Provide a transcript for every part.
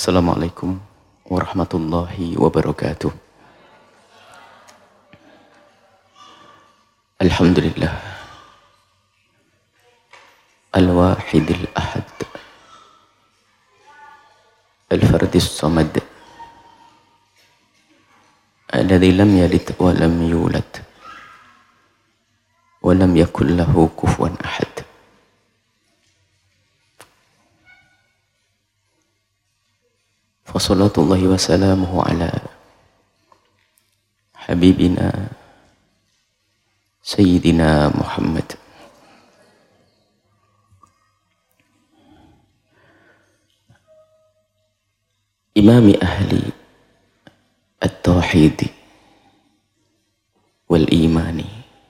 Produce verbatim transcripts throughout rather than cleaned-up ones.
Assalamualaikum warahmatullahi wabarakatuh. Alhamdulillah Al-Wahidil Ahad Al-Fardis Samad Alladhi lam yalid wa lam yulad wa lam yakul lahu kufuwan ahad. Wassalatullahi wassalamuhu ala habibina Sayyidina Muhammad imami ahli at-tauhid wal imani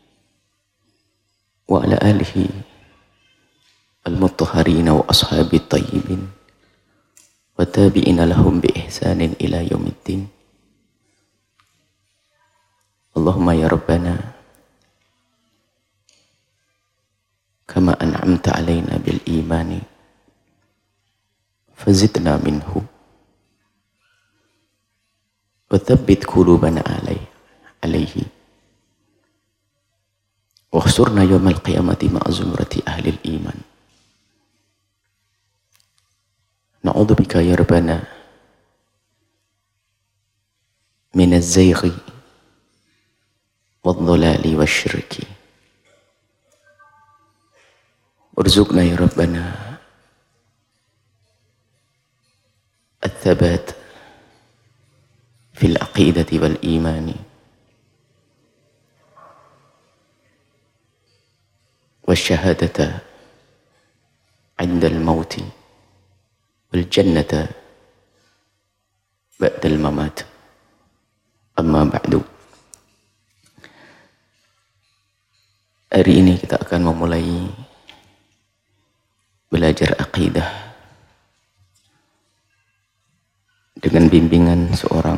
wa ala alihi al-mutahharina wa ashabi tayyibin wa tabi'ina lahum bi ihsanin ila yaumiddin. Allahumma ya Rabbana kama an'amta alaina bil imani fazidna minhu wa thabbit qulubana alaihi alaihi wa khsurna yawmal qiyamati ma'a zumrati ahli al-iman. Na'udzu bika ya Rabbana minaz zayghi wadh-dhalali wasyirki. Urzuqna ya Rabbana at-thabat fil aqidati wal imani wasyahadata 'inda al-mauti wal jannata ba'dal mamat. Amma ba'du. Hari ini kita akan memulai belajar akidah dengan bimbingan seorang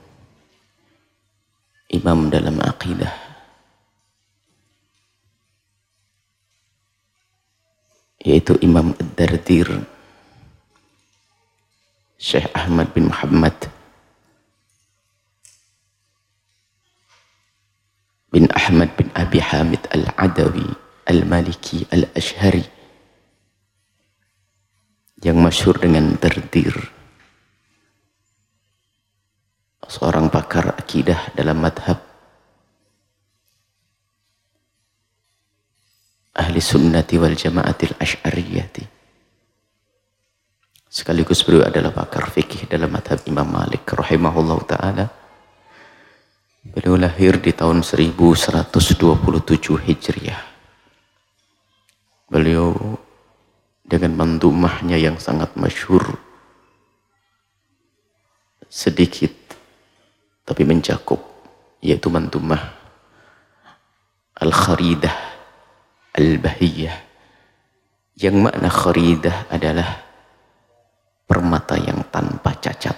imam dalam akidah, yaitu Imam Ad-Dardir Syekh Ahmad bin Muhammad bin Ahmad bin Abi Hamid Al-Adawi Al-Maliki Al-Ash'ari yang masyhur dengan Dardir, seorang pakar akidah dalam madhab ahli sunnati wal jamaatil asy'ariyati. Sekaligus beliau adalah pakar fikih dalam madhab Imam Malik rahimahullah ta'ala. Beliau lahir di tahun seribu seratus dua puluh tujuh Hijriah. Beliau dengan mandumahnya yang sangat masyhur, sedikit tapi mencakup, yaitu mandumah Al-Kharidah Al-Bahiyah, yang makna kharidah adalah permata yang tanpa cacat.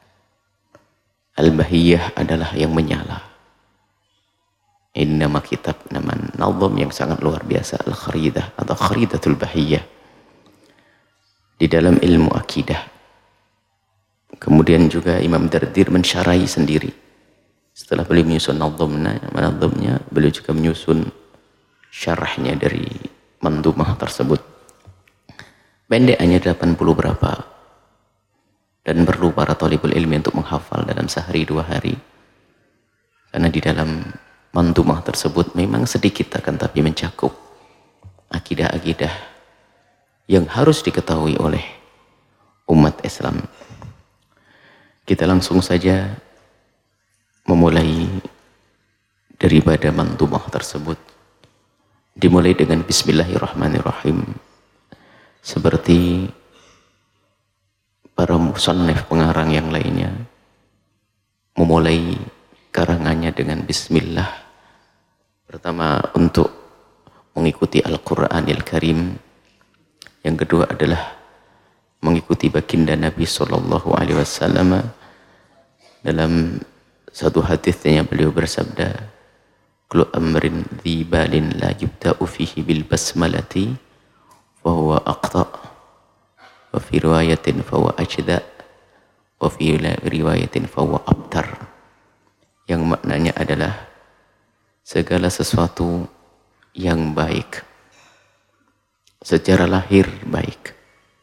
Al-Bahiyah adalah yang menyala. Ini nama kitab, nama nazam yang sangat luar biasa, Al-Kharidah atau Kharidatul Bahiyah di dalam ilmu akidah. Kemudian juga Imam Dardir mensyarahi sendiri. Setelah beliau menyusun nazamnya, nazamnya, beliau juga menyusun syarahnya dari mandumah tersebut. Pendek hanya delapan puluh berapa, dan perlu para thalibul ilmi untuk menghafal dalam sehari dua hari, karena di dalam mandumah tersebut memang sedikit akan tapi mencakup akidah-akidah yang harus diketahui oleh umat Islam. Kita langsung saja memulai daripada mandumah tersebut, dimulai dengan Bismillahirrahmanirrahim, seperti para musannif pengarang yang lainnya memulai karangannya dengan Bismillah. Pertama untuk mengikuti Al-Quranil Karim, yang kedua adalah mengikuti baginda Nabi Sallallahu Alaihi Wasallam. Dalam satu hadisnya beliau bersabda, "Kullu amrin dhi balin la yubda'u fihi bil basmalati fa huwa aqta'." Wa fi riwayatin fa huwa ajda' wa fi riwayatin fahuwa abtar, yang maknanya adalah segala sesuatu yang baik secara lahir baik,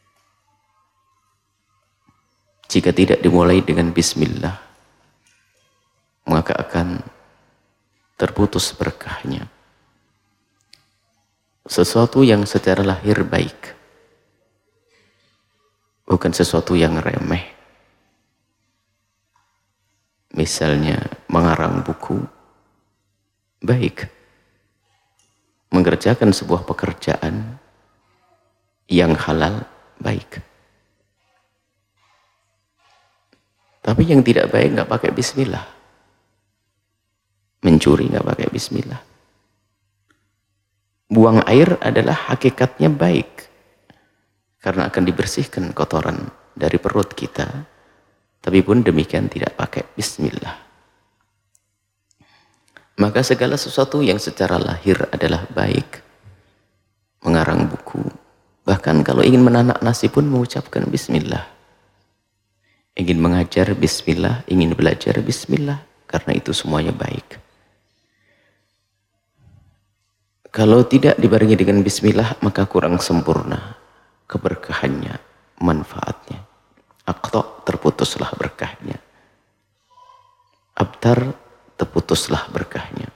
jika tidak dimulai dengan bismillah maka akan terputus berkahnya. Sesuatu yang secara lahir baik bukan sesuatu yang remeh, misalnya mengarang buku baik, mengerjakan sebuah pekerjaan yang halal baik, tapi yang tidak baik nggak pakai bismillah. Mencuri nggak pakai bismillah. Buang air adalah hakikatnya baik karena akan dibersihkan kotoran dari perut kita, tapi pun demikian tidak pakai bismillah. Maka segala sesuatu yang secara lahir adalah baik, mengarang buku, bahkan kalau ingin menanak nasi pun mengucapkan bismillah. Ingin mengajar bismillah, ingin belajar bismillah, karena itu semuanya baik. Kalau tidak dibarengi dengan bismillah maka kurang sempurna keberkahannya, manfaatnya. Aqta, terputuslah berkahnya. Abtar, terputuslah berkahnya.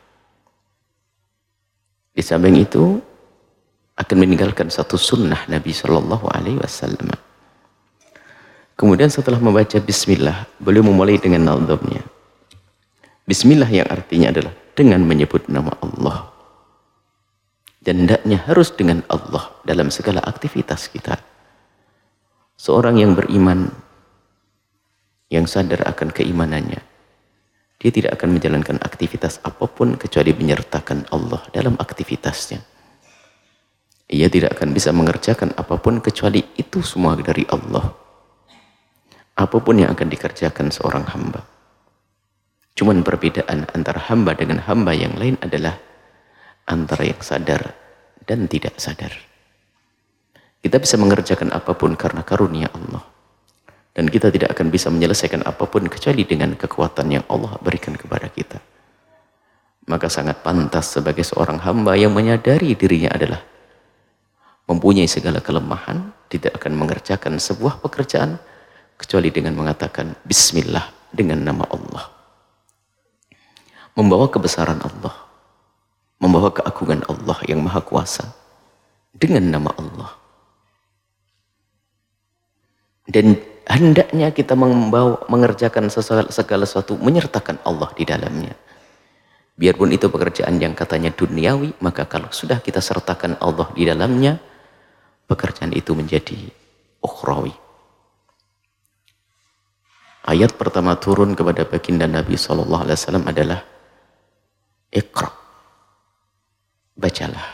Di samping itu akan meninggalkan satu sunnah Nabi Shallallahu Alaihi Wasallam. Kemudian setelah membaca bismillah, beliau memulai dengan nazamnya. Bismillah yang artinya adalah dengan menyebut nama Allah. Dan hendaknya harus dengan Allah dalam segala aktivitas kita. Seorang yang beriman, yang sadar akan keimanannya, dia tidak akan menjalankan aktivitas apapun kecuali menyertakan Allah dalam aktivitasnya. Ia tidak akan bisa mengerjakan apapun kecuali itu semua dari Allah. Apapun yang akan dikerjakan seorang hamba. Cuman perbedaan antara hamba dengan hamba yang lain adalah antara yang sadar dan tidak sadar. Kita bisa mengerjakan apapun karena karunia Allah. Dan kita tidak akan bisa menyelesaikan apapun kecuali dengan kekuatan yang Allah berikan kepada kita. Maka sangat pantas sebagai seorang hamba yang menyadari dirinya adalah mempunyai segala kelemahan, tidak akan mengerjakan sebuah pekerjaan kecuali dengan mengatakan bismillah dengan nama Allah. Membawa kebesaran Allah, membawa keagungan Allah yang maha kuasa dengan nama Allah. Dan hendaknya kita membawa, mengerjakan segala, segala sesuatu menyertakan Allah di dalamnya. Biarpun itu pekerjaan yang katanya duniawi, maka kalau sudah kita sertakan Allah di dalamnya, pekerjaan itu menjadi ukhrawi. Ayat pertama turun kepada baginda Nabi shallallahu alaihi wasallam adalah Iqra, bacalah.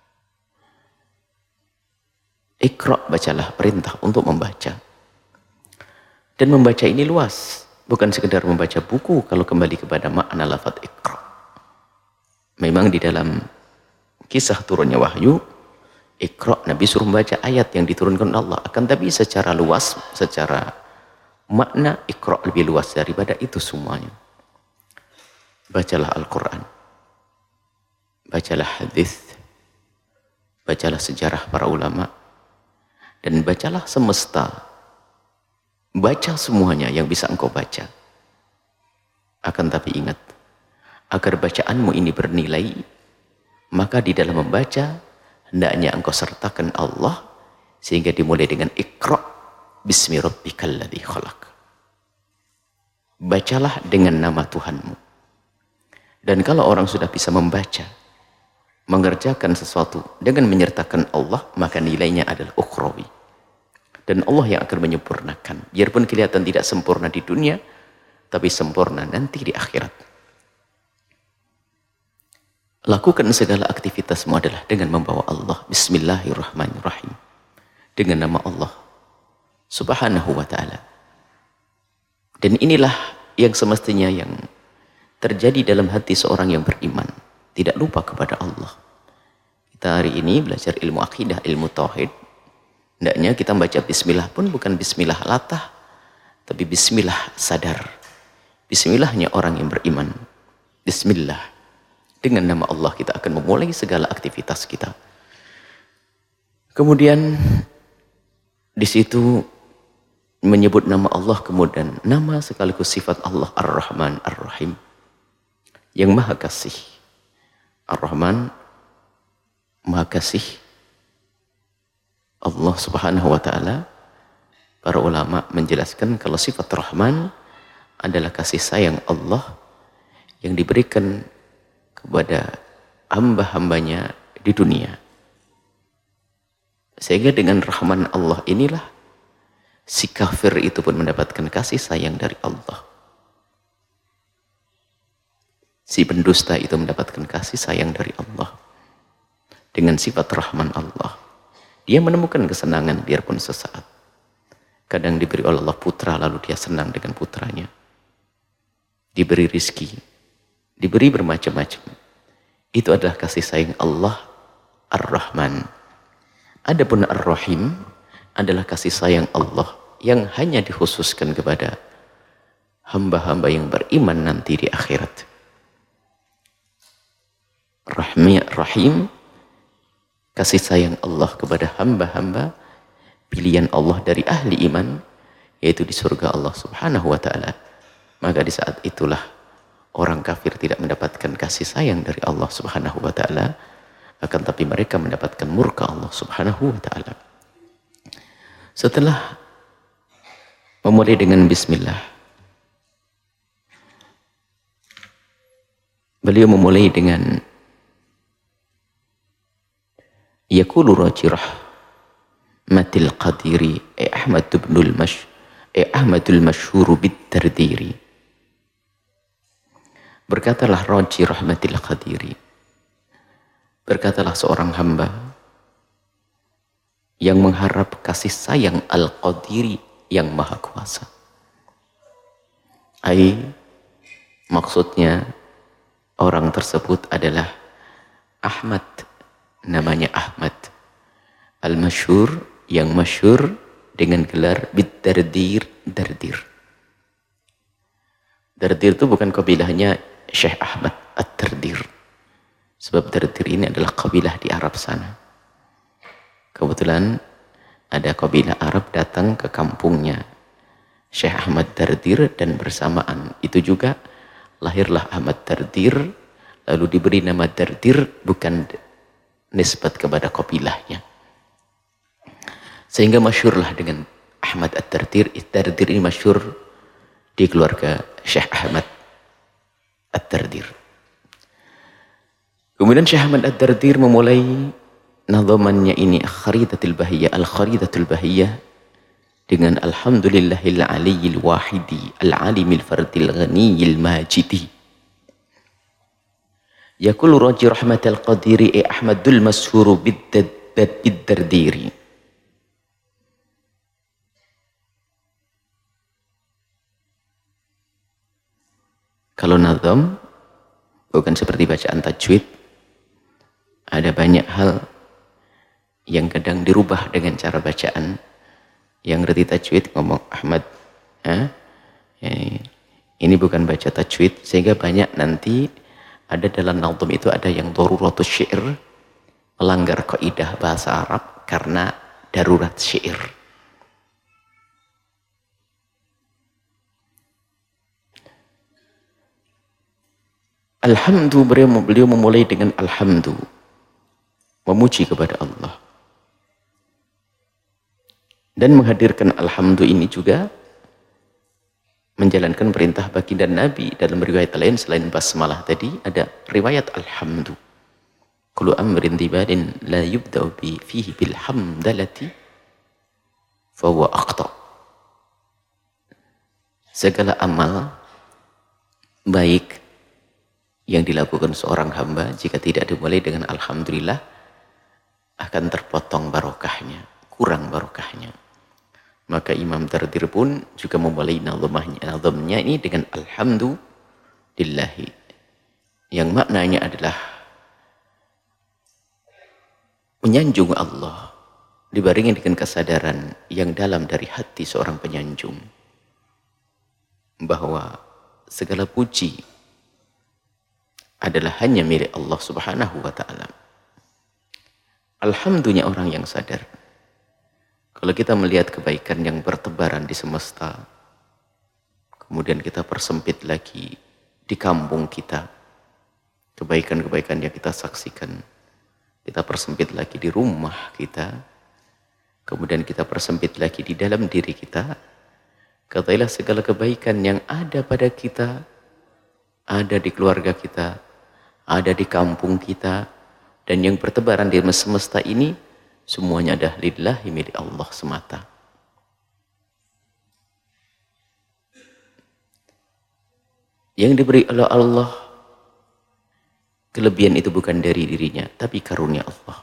Iqra, bacalah, perintah untuk membaca. Dan membaca ini luas, bukan sekedar membaca buku kalau kembali kepada makna lafaz Iqra. Memang di dalam kisah turunnya wahyu, Iqra, Nabi suruh membaca ayat yang diturunkan Allah. Akan tapi secara luas, secara makna Iqra lebih luas daripada itu semuanya. Bacalah Al-Quran, bacalah hadis, bacalah sejarah para ulama, dan bacalah semesta. Baca semuanya yang bisa engkau baca. Akan tapi ingat, agar bacaanmu ini bernilai, maka di dalam membaca hendaknya engkau sertakan Allah, sehingga dimulai dengan Iqra bismi rabbikal ladzi khalaq. Bacalah dengan nama Tuhanmu. Dan kalau orang sudah bisa membaca, mengerjakan sesuatu dengan menyertakan Allah, maka nilainya adalah ukhrawi. Dan Allah yang akan menyempurnakan. Biarpun kelihatan tidak sempurna di dunia, tapi sempurna nanti di akhirat. Lakukan segala aktivitasmu adalah dengan membawa Allah. Bismillahirrahmanirrahim. Dengan nama Allah Subhanahu wa ta'ala. Dan inilah yang semestinya yang terjadi dalam hati seorang yang beriman. Tidak lupa kepada Allah. Kita hari ini belajar ilmu akidah, ilmu tauhid. Hendaknya kita membaca bismillah pun bukan bismillah latah, Tapi bismillah sadar. Bismillahnya orang yang beriman. Bismillah. Dengan nama Allah kita akan memulai segala aktivitas kita. Kemudian di situ menyebut nama Allah, kemudian nama sekaligus sifat Allah Ar-Rahman Ar-Rahim, yang maha kasih. Ar-Rahman maha kasih. Allah Subhanahu wa taala, para ulama menjelaskan kalau sifat Rahman adalah kasih sayang Allah yang diberikan kepada hamba-hambanya di dunia. Sehingga dengan rahman Allah inilah si kafir itu pun mendapatkan kasih sayang dari Allah. Si pendusta itu mendapatkan kasih sayang dari Allah. Dengan sifat rahman Allah, dia menemukan kesenangan biarpun sesaat. Kadang diberi oleh Allah putra, lalu dia senang dengan putranya. Diberi rizki, diberi bermacam-macam. Itu adalah kasih sayang Allah Ar-Rahman. Adapun Ar-Rahim adalah kasih sayang Allah yang hanya dikhususkan kepada hamba-hamba yang beriman nanti di akhirat. Rahmi, Rahim, kasih sayang Allah kepada hamba-hamba pilihan Allah dari ahli iman, yaitu di surga Allah Subhanahu wa taala. Maka di saat itulah orang kafir tidak mendapatkan kasih sayang dari Allah Subhanahu wa taala, akan tapi mereka mendapatkan murka Allah Subhanahu wa taala. Setelah memulai dengan bismillah, beliau memulai dengan yaqulu rajirah matil qadiri eh Ahmad ibnul Mash eh Ahmadul Masyhur bit-Tardiri. Berkatalah Raji Rahmatil Qadiri, berkatalah seorang hamba yang mengharap kasih sayang Al-Qadiri yang maha kuasa. Ai, maksudnya orang tersebut adalah Ahmad, namanya Ahmad Al-Masyhur, yang masyhur dengan gelar bit-Dardir, Dardir. Dardir itu bukan kabilahnya Syekh Ahmad At-Tardir. Sebab Dardir ini adalah kabilah di Arab sana. Kebetulan ada kabilah Arab datang ke kampungnya Syekh Ahmad Dardir, dan bersamaan itu juga lahirlah Ahmad Dardir, lalu diberi nama Dardir bukan nisbat kepada kabilahnya. Sehingga masyhurlah dengan Ahmad At-Tardir. Dardir ini masyhur di keluarga Syekh Ahmad At-Tardir. Kemudian Syekh Ahmad At-Tardir memulai nazamannya ini Kharidatul Bahiyah, Al-Kharidatul Bahiyah, dengan Alhamdulillahil Aliyyil Wahidi Al-Alimil Fardil Ghaniyil Majidi. Yaqulu Raji Rahmatil Qadiri eh Ahmadul Masyhur bid-Dardiri. Kalau nazam bukan seperti bacaan tajwid, ada banyak hal yang kadang dirubah dengan cara bacaan. Yang ngerti tajwid ngomong Ahmad, eh? ini bukan baca tajwid, sehingga banyak nanti ada dalam nazam itu ada yang daruratus syair, melanggar kaidah bahasa Arab karena darurat syair. Alhamdu, beliau memulai dengan alhamdu, memuji kepada Allah. Dan menghadirkan alhamdu ini juga menjalankan perintah baginda Nabi. Dalam riwayat lain selain basmalah tadi ada riwayat alhamdu. Kullu amrin dibadin la yubda'u bi fihi bil hamdalati fa huwa aqta. Segala amal baik yang dilakukan seorang hamba jika tidak dimulai dengan alhamdulillah akan terpotong barokahnya, kurang barokahnya. Maka Imam Dardir pun juga memulai nazamnya ini dengan alhamdulillahi, yang maknanya adalah menyanjung Allah dibarengi dengan kesadaran yang dalam dari hati seorang penyanjung. bahwa segala puji adalah hanya milik Allah Subhanahu wa ta'ala. Alhamdulillah orang yang sadar. Kalau kita melihat kebaikan yang bertebaran di semesta, kemudian kita persempit lagi di kampung kita, kebaikan-kebaikan yang kita saksikan, kita persempit lagi di rumah kita, kemudian kita persempit lagi di dalam diri kita, katailah segala kebaikan yang ada pada kita, ada di keluarga kita, ada di kampung kita, dan yang bertebaran di semesta ini, semuanya adalah lillahi milik Allah semata. Yang diberi oleh Allah, kelebihan itu bukan dari dirinya, tapi karunia Allah.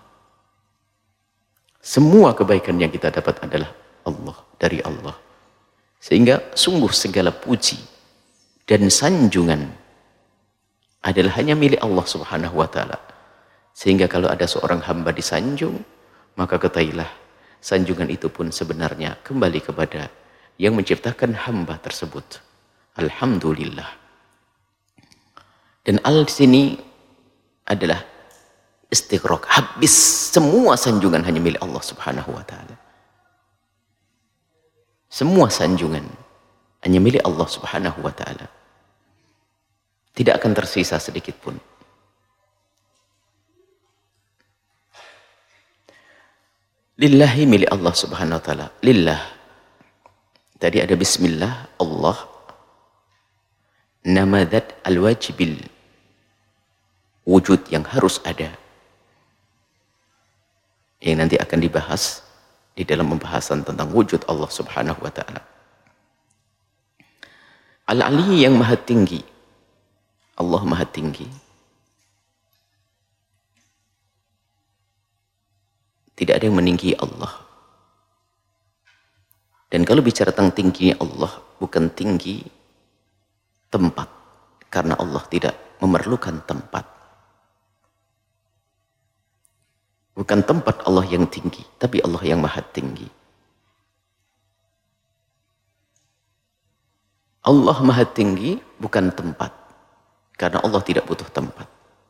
Semua kebaikan yang kita dapat adalah Allah, dari Allah. Sehingga sungguh segala puji dan sanjungan adalah hanya milik Allah Subhanahu wa ta'ala. Sehingga kalau ada seorang hamba disanjung, maka ketahuilah sanjungan itu pun sebenarnya kembali kepada yang menciptakan hamba tersebut. Alhamdulillah. Dan al di sini adalah istighraq, habis semua sanjungan hanya milik Allah Subhanahu wa ta'ala. Semua sanjungan hanya milik Allah Subhanahu wa ta'ala. Tidak akan tersisa sedikit pun. Lillahi milik Allah Subhanahu wa ta'ala. Lillah. Tadi ada bismillah, Allah. Nama zat al-wajibil. Wujud yang harus ada. Yang nanti akan dibahas di dalam pembahasan tentang wujud Allah Subhanahu wa ta'ala. Al-Ali yang maha tinggi. Allah maha tinggi. Tidak ada yang meninggi Allah. Dan kalau bicara tentang tingginya Allah, bukan tinggi tempat. Karena Allah tidak memerlukan tempat. Bukan tempat Allah yang tinggi, tapi Allah yang maha tinggi. Allah maha tinggi bukan tempat. Karena Allah tidak butuh tempat.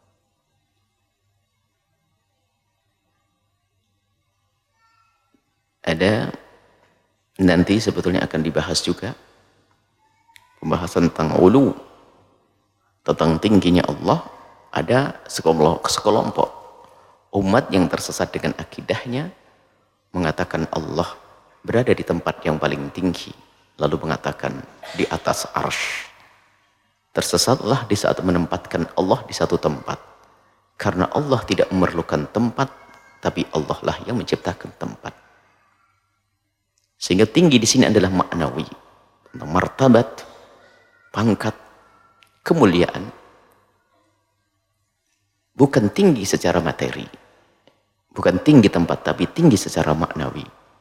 Ada nanti sebetulnya akan dibahas juga pembahasan tentang ulu, tentang tingginya Allah. Ada sekelompok umat yang tersesat dengan akidahnya mengatakan Allah berada di tempat yang paling tinggi, lalu mengatakan di atas arsy. Tersesatlah di saat menempatkan Allah di satu tempat, karena Allah tidak memerlukan tempat, tapi Allah lah yang menciptakan tempat. Sehingga tinggi di sini adalah maknawi, tentang martabat, pangkat, kemuliaan. Bukan tinggi secara materi, bukan tinggi tempat, tapi tinggi secara maknawi.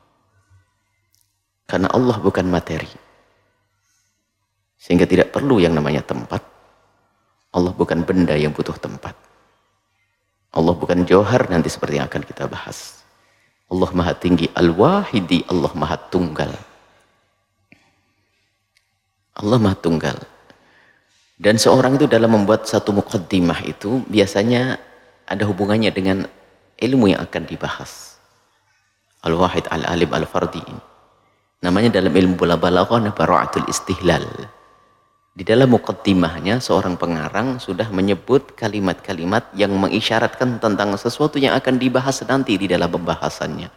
Karena Allah bukan materi, sehingga tidak perlu yang namanya tempat. Allah bukan benda yang butuh tempat. Allah bukan jauhar, nanti seperti yang akan kita bahas. Allah maha tinggi, al-wahidi, Allah maha tunggal. Allah maha tunggal. Dan seorang itu dalam membuat satu muqaddimah itu biasanya ada hubungannya dengan ilmu yang akan dibahas. Al-wahid, al-alim, al-fardi. Namanya dalam ilmu balaghah bara'atul istihlal. Di dalam muqaddimahnya seorang pengarang sudah menyebut kalimat-kalimat yang mengisyaratkan tentang sesuatu yang akan dibahas nanti di dalam pembahasannya.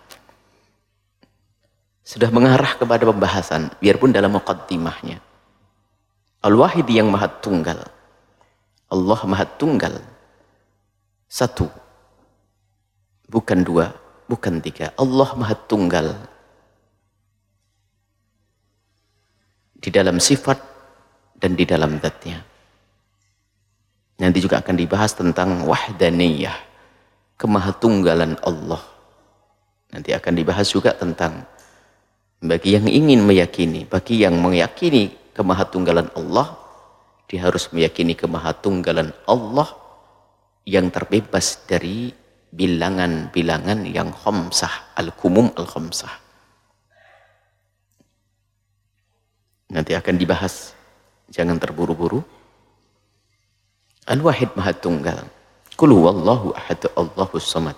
Sudah mengarah kepada pembahasan, biarpun dalam muqaddimahnya. Al-Wahid yang maha tunggal. Allah maha tunggal. Satu. Bukan dua, bukan tiga. Allah maha tunggal. Di dalam sifat dan di dalam zatnya. Nanti juga akan dibahas tentang wahdaniyah, kemahatunggalan Allah. Nanti akan dibahas juga tentang bagi yang ingin meyakini, bagi yang meyakini kemahatunggalan Allah, dia harus meyakini kemahatunggalan Allah yang terbebas dari bilangan-bilangan yang khamsah, al-kumum al-khamsah. Nanti akan dibahas Jangan terburu-buru. Al-Wahid Maha Tunggal. Qul huwallahu ahad, Allahus samad.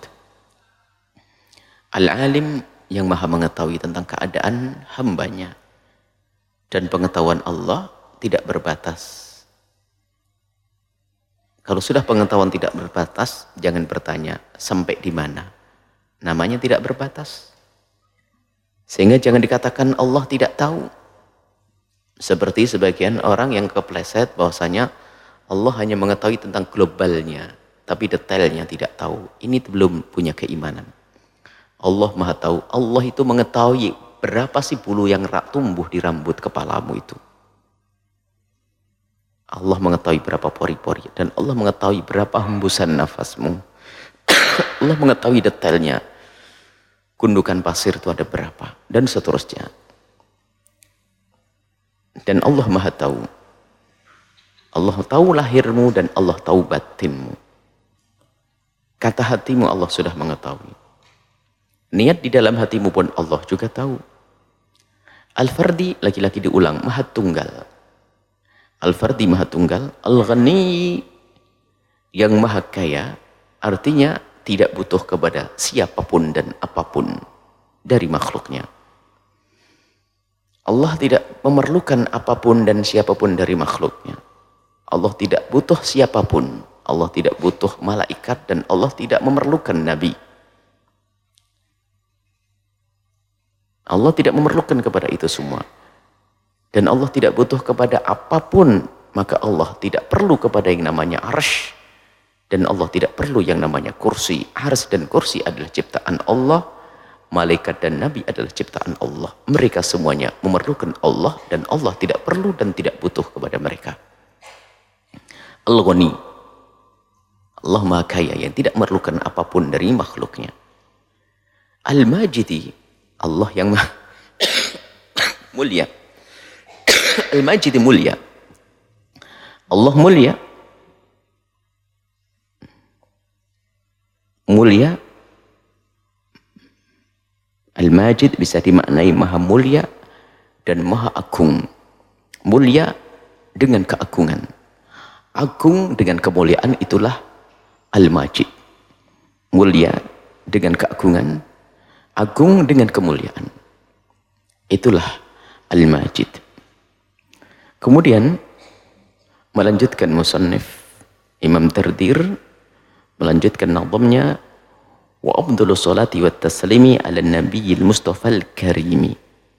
Al-Alim yang maha mengetahui tentang keadaan hambanya. Dan pengetahuan Allah tidak berbatas. Kalau sudah pengetahuan tidak berbatas, jangan bertanya sampai di mana. Namanya tidak berbatas. Sehingga jangan dikatakan Allah tidak tahu. Seperti sebagian orang yang kepleset bahwasanya Allah hanya mengetahui tentang globalnya, tapi detailnya tidak tahu. Ini belum punya keimanan. Allah Maha tahu. Allah itu mengetahui berapa sih bulu yang tumbuh di rambut kepalamu itu. Allah mengetahui berapa pori-pori, dan Allah mengetahui berapa hembusan nafasmu. Allah mengetahui detailnya. Gundukan pasir itu ada berapa, dan seterusnya. Dan Allah Maha tahu. Allah tahu lahirmu dan Allah tahu batinmu. Kata hatimu Allah sudah mengetahui. Niat di dalam hatimu pun Allah juga tahu. Al-Fardi, lagi-lagi diulang, Maha Tunggal. Al-Fardi Maha Tunggal. Al-Ghani, yang Maha Kaya, artinya tidak butuh kepada siapapun dan apapun dari makhluknya. Allah tidak memerlukan apapun dan siapapun dari makhluknya. Allah tidak butuh siapapun. Allah tidak butuh malaikat, dan Allah tidak memerlukan nabi. Allah tidak memerlukan kepada itu semua. Dan Allah tidak butuh kepada apapun. Maka Allah tidak perlu kepada yang namanya arsy. Dan Allah tidak perlu yang namanya kursi. Arsy dan kursi adalah ciptaan Allah. Malaikat dan nabi adalah ciptaan Allah. Mereka semuanya memerlukan Allah. Dan Allah tidak perlu dan tidak butuh kepada mereka. Al-Ghani, Allah Maha Kaya yang tidak memerlukan apapun dari makhluknya. Al-Majidi, Allah yang maha mulia. Al-Majidi mulia. Allah mulia. Mulia. Al-Majid bisa dimaknai maha mulia dan maha agung. Mulia dengan keagungan. Agung dengan kemuliaan, itulah Al-Majid. Mulia dengan keagungan, agung dengan kemuliaan, itulah Al-Majid. Kemudian melanjutkan musannif Imam Dardir melanjutkan nazamnya, wa afdalu salati wa taslimi ala nabiyil mustafa al-karimi.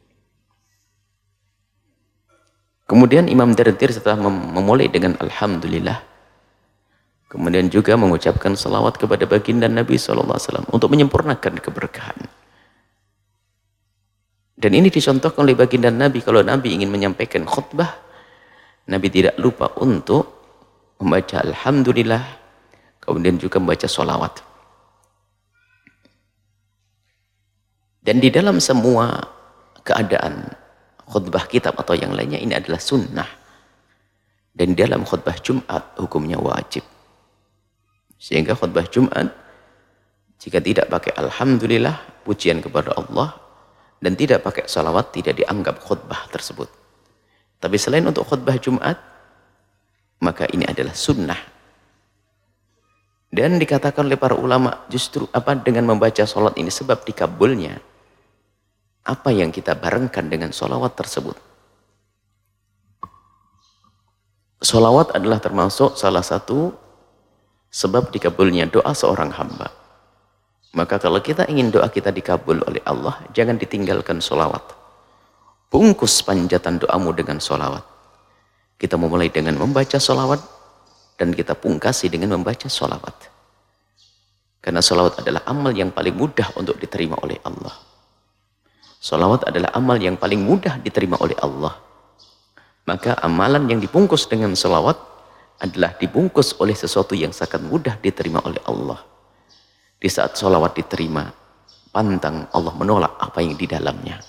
Kemudian Imam Dardir setelah mem memulai dengan Alhamdulillah, kemudian juga mengucapkan salawat kepada baginda Nabi shallallahu alaihi wasallam untuk menyempurnakan keberkahan. Dan ini dicontohkan oleh baginda Nabi. Kalau Nabi ingin menyampaikan khutbah, Nabi tidak lupa untuk membaca Alhamdulillah, kemudian juga membaca salawat. Dan di dalam semua keadaan khutbah kitab atau yang lainnya, ini adalah sunnah. Dan dalam khutbah Jumat hukumnya wajib. Sehingga khutbah Jumat jika tidak pakai Alhamdulillah, pujian kepada Allah, dan tidak pakai salawat, tidak dianggap khutbah tersebut. Tapi selain untuk khutbah Jumat, maka ini adalah sunnah. Dan dikatakan oleh para ulama, justru apa dengan membaca salat ini sebab dikabulnya. Apa yang kita barengkan dengan sholawat tersebut? Sholawat adalah termasuk salah satu sebab dikabulnya doa seorang hamba. Maka kalau kita ingin doa kita dikabul oleh Allah, jangan ditinggalkan sholawat. Bungkus panjatan doamu dengan sholawat. Kita memulai dengan membaca sholawat, dan kita pungkasi dengan membaca sholawat. Karena sholawat adalah amal yang paling mudah untuk diterima oleh Allah. Salawat adalah amal yang paling mudah diterima oleh Allah. Maka amalan yang dibungkus dengan salawat adalah dibungkus oleh sesuatu yang sangat mudah diterima oleh Allah. Di saat salawat diterima, pantang Allah menolak apa yang di dalamnya.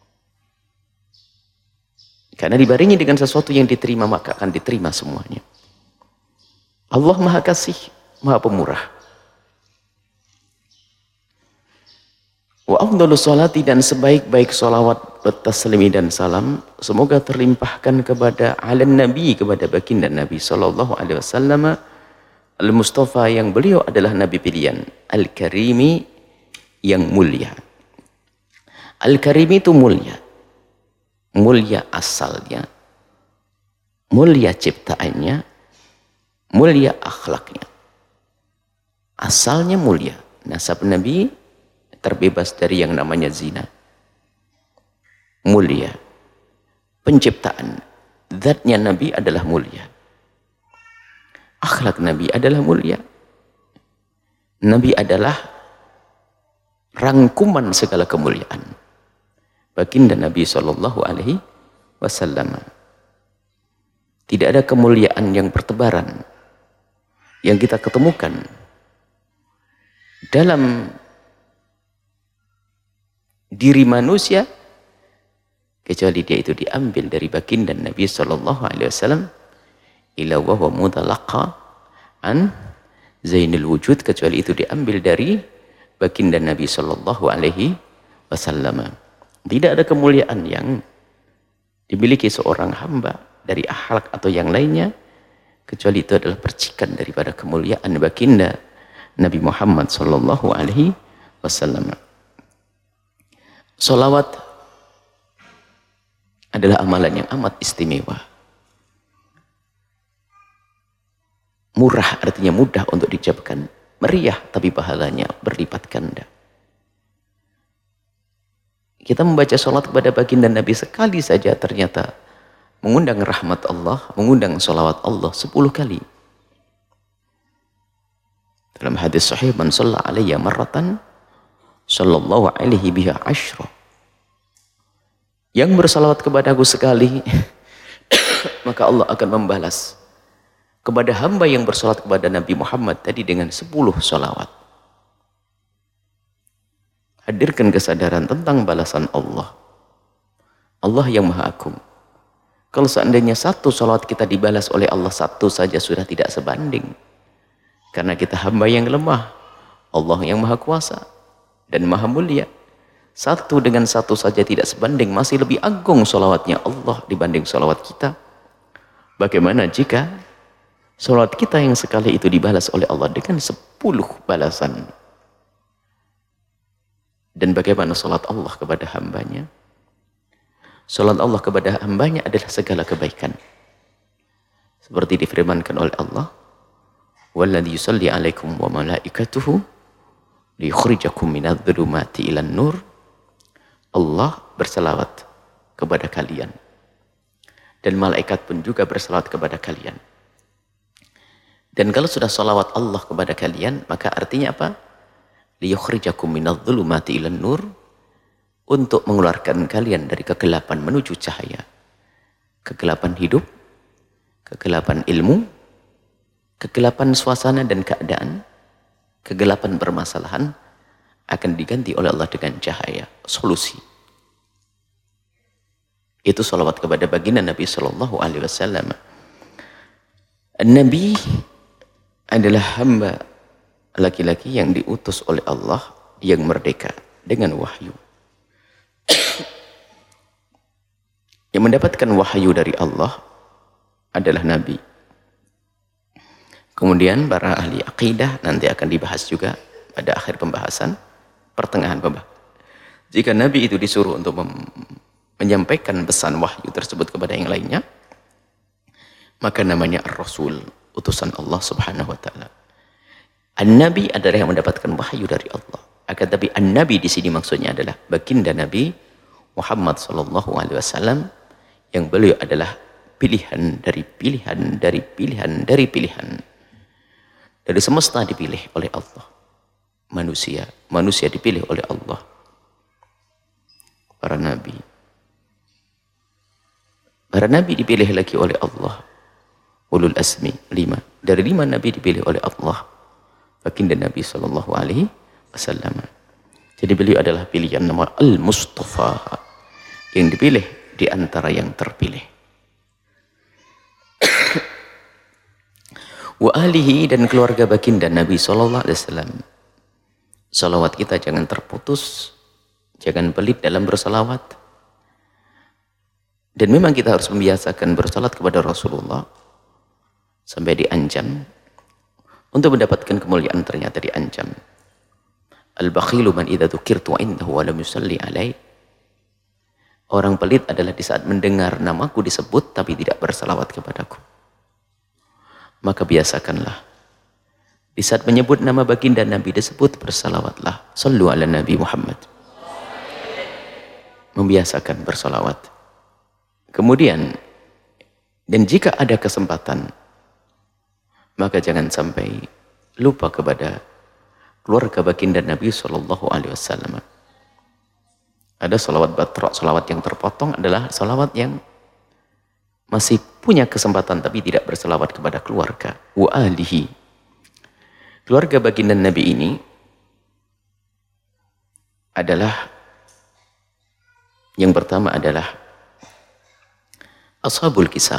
Karena dibarengi dengan sesuatu yang diterima, maka akan diterima semuanya. Allah Maha Kasih, Maha Pemurah. Wa afdalu sholati, dan sebaik-baik sholawat taslimi dan salam semoga terlimpahkan kepada alan nabi, kepada baginda Nabi sallallahu alaihi wasallam al-Mustafa, yang beliau adalah nabi pilihan, al-karimi, yang mulia. Al-karimi itu mulia, mulia asalnya, mulia ciptaannya, mulia akhlaknya. Asalnya mulia, nasab Nabi terbebas dari yang namanya zina. Mulia, penciptaan, zatnya Nabi adalah mulia. Akhlak Nabi adalah mulia. Nabi adalah rangkuman segala kemuliaan. Baginda Nabi Shallallahu Alaihi Wasallam. Tidak ada kemuliaan yang bertebaran yang kita ketemukan dalam diri manusia kecuali dia itu diambil dari baginda Nabi Shallallahu Alaihi Wasallam. Ila wa huwa mutalaqa an zainul wujud, kecuali itu diambil dari baginda Nabi Shallallahu Alaihi Wasallam. Tidak ada kemuliaan yang dimiliki seorang hamba dari akhlak atau yang lainnya kecuali itu adalah percikan daripada kemuliaan baginda Nabi Muhammad Shallallahu Alaihi Wasallam. Salawat adalah amalan yang amat istimewa. Murah artinya mudah untuk diucapkan, meriah tapi pahalanya berlipat ganda. Kita membaca salat kepada baginda Nabi sekali saja ternyata mengundang rahmat Allah, mengundang salawat Allah sepuluh kali. Dalam hadis sahih, man shalla alayya marratan sallallahu alaihi biha asyra. Yang bersalawat kepadaku sekali maka Allah akan membalas kepada hamba yang bersolat kepada Nabi Muhammad tadi dengan sepuluh solawat. Hadirkan kesadaran tentang balasan Allah. Allah yang Maha Agung. Kalau seandainya satu solawat kita dibalas oleh Allah satu saja sudah tidak sebanding. Karena kita hamba yang lemah. Allah yang Maha Kuasa dan Maha Mulia. Satu dengan satu saja tidak sebanding, masih lebih agung solawatnya Allah dibanding solawat kita. Bagaimana jika salat kita yang sekali itu dibalas oleh Allah dengan sepuluh balasan? Dan bagaimana salat Allah kepada hambanya? Salat Allah kepada hambanya adalah segala kebaikan. Seperti difirmankan oleh Allah, "Walladzi yusalli 'alaikum wa malaikatuhu liyukhrijakum minadh-dhulumati ilan nur." Allah berselawat kepada kalian. Dan malaikat pun juga berselawat kepada kalian. Dan kalau sudah salawat Allah kepada kalian, maka artinya apa? Liyukhrijakum minadh-dhulumati ilan nur, untuk mengeluarkan kalian dari kegelapan menuju cahaya. Kegelapan hidup, kegelapan ilmu, kegelapan suasana dan keadaan, kegelapan permasalahan akan diganti oleh Allah dengan cahaya, solusi. Itu salawat kepada baginda Nabi Sallallahu Alaihi Wasallam. Nabi adalah hamba laki-laki yang diutus oleh Allah yang merdeka dengan wahyu. Yang mendapatkan wahyu dari Allah adalah Nabi. Kemudian para ahli akidah nanti akan dibahas juga pada akhir pembahasan, pertengahan pembahasan. Jika Nabi itu disuruh untuk menyampaikan pesan wahyu tersebut kepada yang lainnya, maka namanya Ar-Rasul, utusan Allah Subhanahu wa taala. An-Nabi adalah yang mendapatkan wahyu dari Allah. Akan tapi An-Nabi di sini maksudnya adalah baginda Nabi Muhammad sallallahu alaihi wasallam, yang beliau adalah pilihan dari pilihan dari pilihan dari pilihan. Dari semesta dipilih oleh Allah. Manusia, manusia dipilih oleh Allah. Para nabi. Para nabi dipilih lagi oleh Allah. Ulul Azmi, lima. Dari lima nabi dipilih oleh Allah. Baginda Nabi sallallahu alaihi wasallam. Jadi beliau adalah pilihan nama Al-Mustafa, yang dipilih di antara yang terpilih. Wa alihi, dan keluarga baginda Nabi sallallahu alaihi wasallam. Salawat kita jangan terputus, jangan pelit dalam bersalawat. Dan memang kita harus membiasakan bersalat kepada Rasulullah sampai diancam. Untuk mendapatkan kemuliaan ternyata diancam. Al-bakhilu man idza dzukirtu indahu wa lam yusalli alai. Orang pelit adalah di saat mendengar namaku disebut tapi tidak bersalawat kepadaku. Maka biasakanlah. Di saat menyebut nama baginda Nabi disebut bersalawatlah. Sallu ala Nabi Muhammad. Membiasakan bersalawat. Kemudian, dan jika ada kesempatan, maka jangan sampai lupa kepada keluarga baginda Nabi Shallallahu Alaihi Wasallam. Ada salawat batrok, salawat yang terpotong adalah salawat yang masih punya kesempatan tapi tidak bersalawat kepada keluarga. Wa alihi. Keluarga baginda Nabi ini adalah yang pertama adalah Ashabul Kisah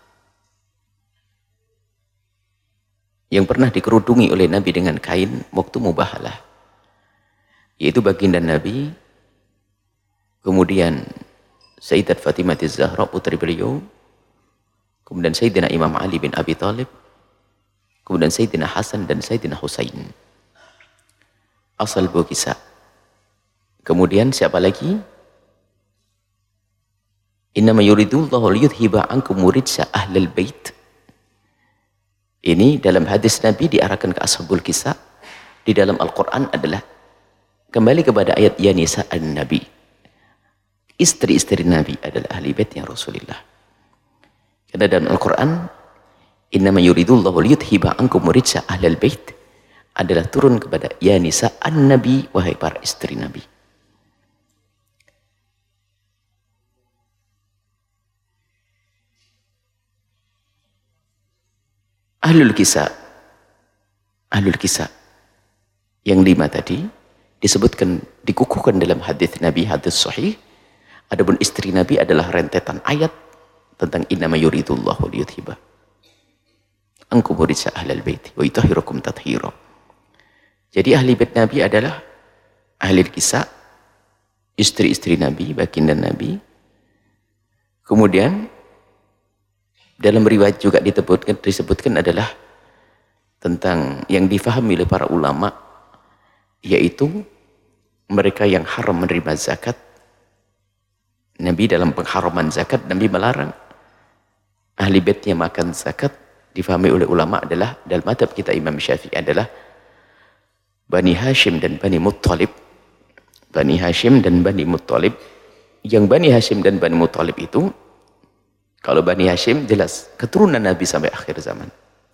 yang pernah dikerudungi oleh Nabi dengan kain waktu mubahalah, yaitu baginda Nabi, kemudian Sayyidat Fatimah Az-Zahra putri beliau, kemudian Sayyidina Imam Ali bin Abi Thalib, kemudian Sayyidina Hasan dan Sayyidina Husain. Ashabul Kisah. Kemudian siapa lagi? Innama yuridullahu liyudhiba ankum rijsa ahlal bait. Ini dalam hadis Nabi diarahkan ke Ashabul Kisah. Di dalam Al-Quran adalah kembali kepada ayat ya nisa an-nabi. Istri-istri Nabi adalah ahli baitnya Rasulullah. Karena dalam Al-Quran innama yuridullahu liyudhiba ankum rijsa ahlal bait adalah turun kepada ya nisa an-nabi, wahai para istri Nabi. Ahlul Kisah, Ahlul Kisah yang lima tadi disebutkan, dikukuhkan dalam hadis Nabi, hadis sahih. Adapun istri Nabi adalah rentetan ayat tentang innama yuridullahu liyudhiba ankum rijsa ahlal bait wa yutahhirukum tathira. Jadi ahli bait Nabi adalah Ahlul Kisah, istri-istri Nabi, baginda Nabi. Kemudian dalam riwayat juga disebutkan, disebutkan adalah tentang yang difahami oleh para ulama, yaitu mereka yang haram menerima zakat. Nabi dalam pengharaman zakat, Nabi melarang ahli baitnya makan zakat. Difahami oleh ulama adalah dalam madhab kita Imam Syafi'i adalah Bani Hashim dan Bani Muttalib. Bani Hashim dan Bani Muttalib. Yang Bani Hashim dan Bani Muttalib itu, kalau Bani Hashim jelas keturunan Nabi sampai akhir zaman.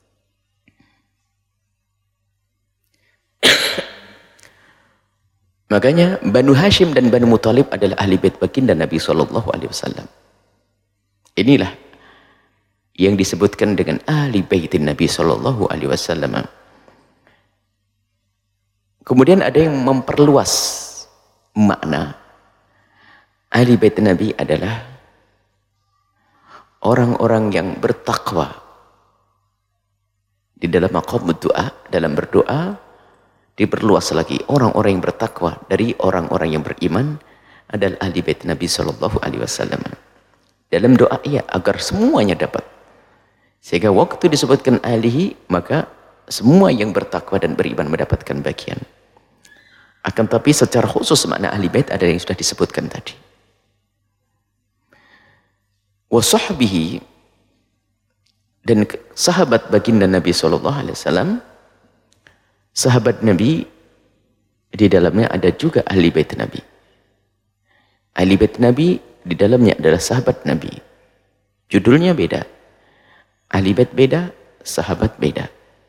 Makanya Banu Hashim dan Banu Muttalib adalah ahli bait baginda Nabi Shallallahu Alaihi Wasallam. Inilah yang disebutkan dengan ahli baitin Nabi Shallallahu Alaihi Wasallam. Kemudian ada yang memperluas makna ahli bait Nabi adalah orang-orang yang bertakwa. Di dalam maqam doa, dalam berdoa diperluas lagi, orang-orang yang bertakwa dari orang-orang yang beriman adalah ahli bait Nabi Shallallahu Alaihi Wasallam. Dalam doa iya agar semuanya dapat, sehingga waktu disebutkan ahlihi maka semua yang bertakwa dan beriman mendapatkan bagian. Akan tapi secara khusus makna ahli bait ada yang sudah disebutkan tadi. Wa sahbihi, dan sahabat baginda Nabi Shallallahu Alaihi Wasallam. Sahabat Nabi di dalamnya ada juga ahli bait Nabi. Ahli bait Nabi di dalamnya adalah sahabat Nabi. Judulnya beda. Ahli bait beda, sahabat beda.